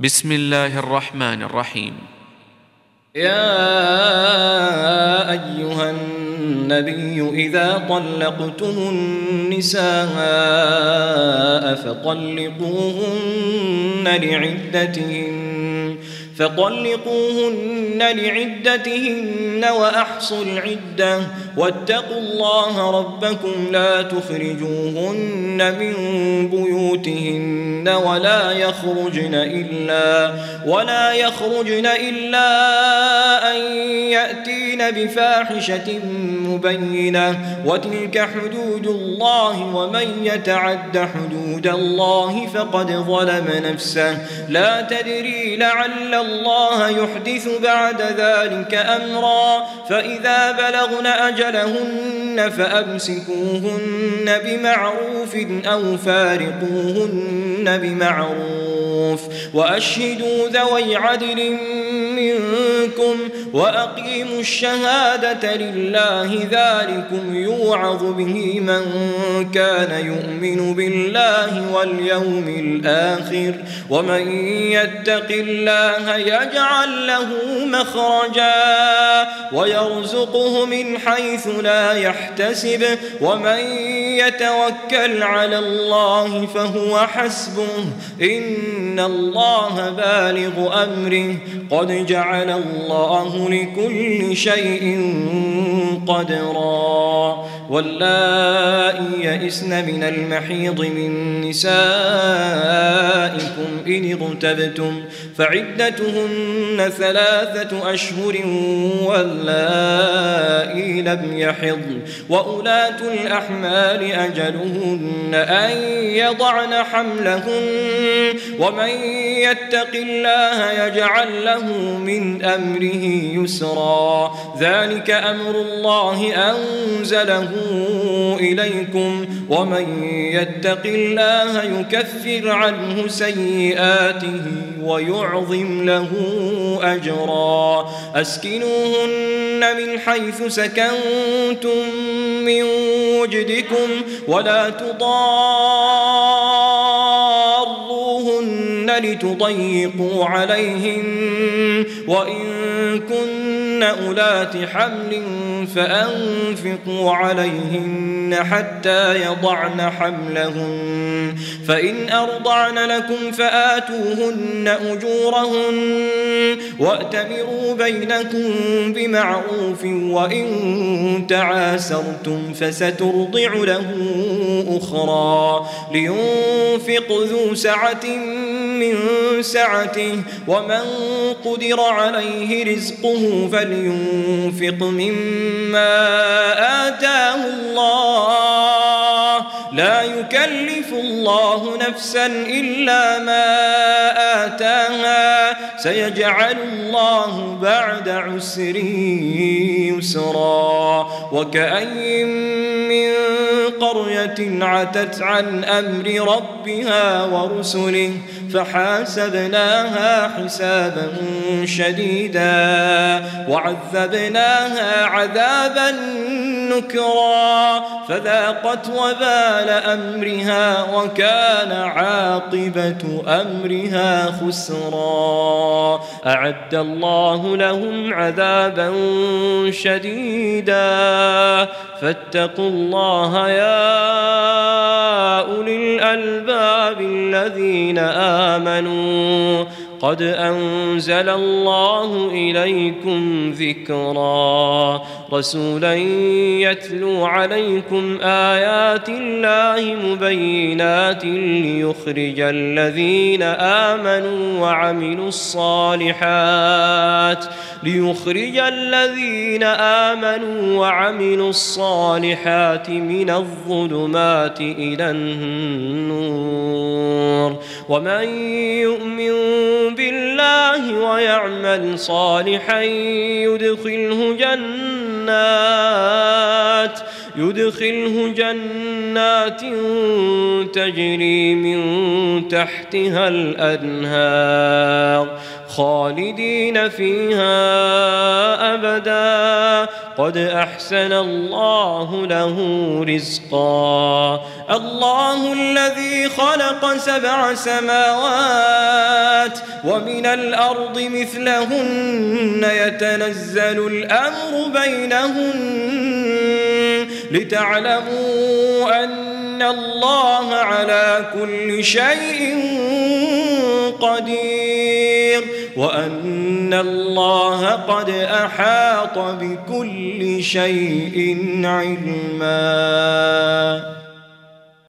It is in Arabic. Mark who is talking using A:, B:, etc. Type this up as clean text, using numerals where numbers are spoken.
A: بسم الله الرحمن الرحيم.
B: يا أيها النبي إذا طلقتم النساء فطلقوهن لعدتهن وأحصوا العدة واتقوا الله ربكم لا تخرجوهن من بيوتهن ولا يخرجن إلا أن يأتين بفاحشة مبينة وتلك حدود الله ومن يتعد حدود الله فقد ظلم نفسه لا تدري لعل الله يحدث بعد ذلك أمرا فإذا بلغن أجلهن فأمسكوهن بمعروف أو فارقوهن بمعروف وأشهدوا ذوي عدل منكم وأقيموا الشهادة لله ذلكم يوعظ به من كان يؤمن بالله واليوم الآخر ومن يتق الله يجعل له مخرجا ويرزقه من حيث لا يحتسب ومن يتوكل على الله فهو حسبه إن الله بالغ أمره قد جعل الله لكل شيء قدرا واللائي يئسن من المحيض من نسائكم إن ارتبتم فعدتهن 3 أشهر واللائي لم يحضن وأولاة الأحمال أجلهن أن يضعن حملهن ومن يتق الله يجعل له من أمره يسرا ذلك أمر الله أنزله إليكم ومن يتق الله يكفر عنه سيئاته ويعظم له أجرا أسكنوهن من حيث سكنتم من وجدكم ولا تضاروهن لتضيقوا عليهن وإن كن أولات حمل فأنفقوا عليهن حتى يضعن حملهن فإن أرضعن لكم فآتوهن أجورهن وأتمروا بينكم بمعروف وإن تعاسرتم فسترضع له أخرى لينفق ذو سعة من سعته ومن قدر عليه رزقه فلينفق مما آتاه الله لا يكلف الله نفسا إلا ما آتاها سيجعل الله بعد عسر يسرا وكأين من قرية عتت عن أمر ربها ورسله فحاسبناها حسابا شديدا وعذبناها عذابا نكرا فذاقت وبال أمرها وكان عاقبة أمرها خسرا أعد الله لهم عذابا شديدا فاتقوا الله يا أولي الألباب الذين آمنوا قد أنزل الله إليكم ذكرا رسولا يتلو عليكم آيات الله مبينات ليخرج الذين آمنوا وعملوا الصالحات من الظلمات إلى النور ومن يؤمن بالله ويعمل يدخله جنات تجري من تحتها الأنهار خالدين فيها أبدا قد أحسن الله له رزقا الله الذي خلق 7 سماوات ومن الأرض مثلهن يتنزل الأمر بينهن لتعلموا أن الله على كل شيء قدير وأن الله قد أحاط بكل شيء علما.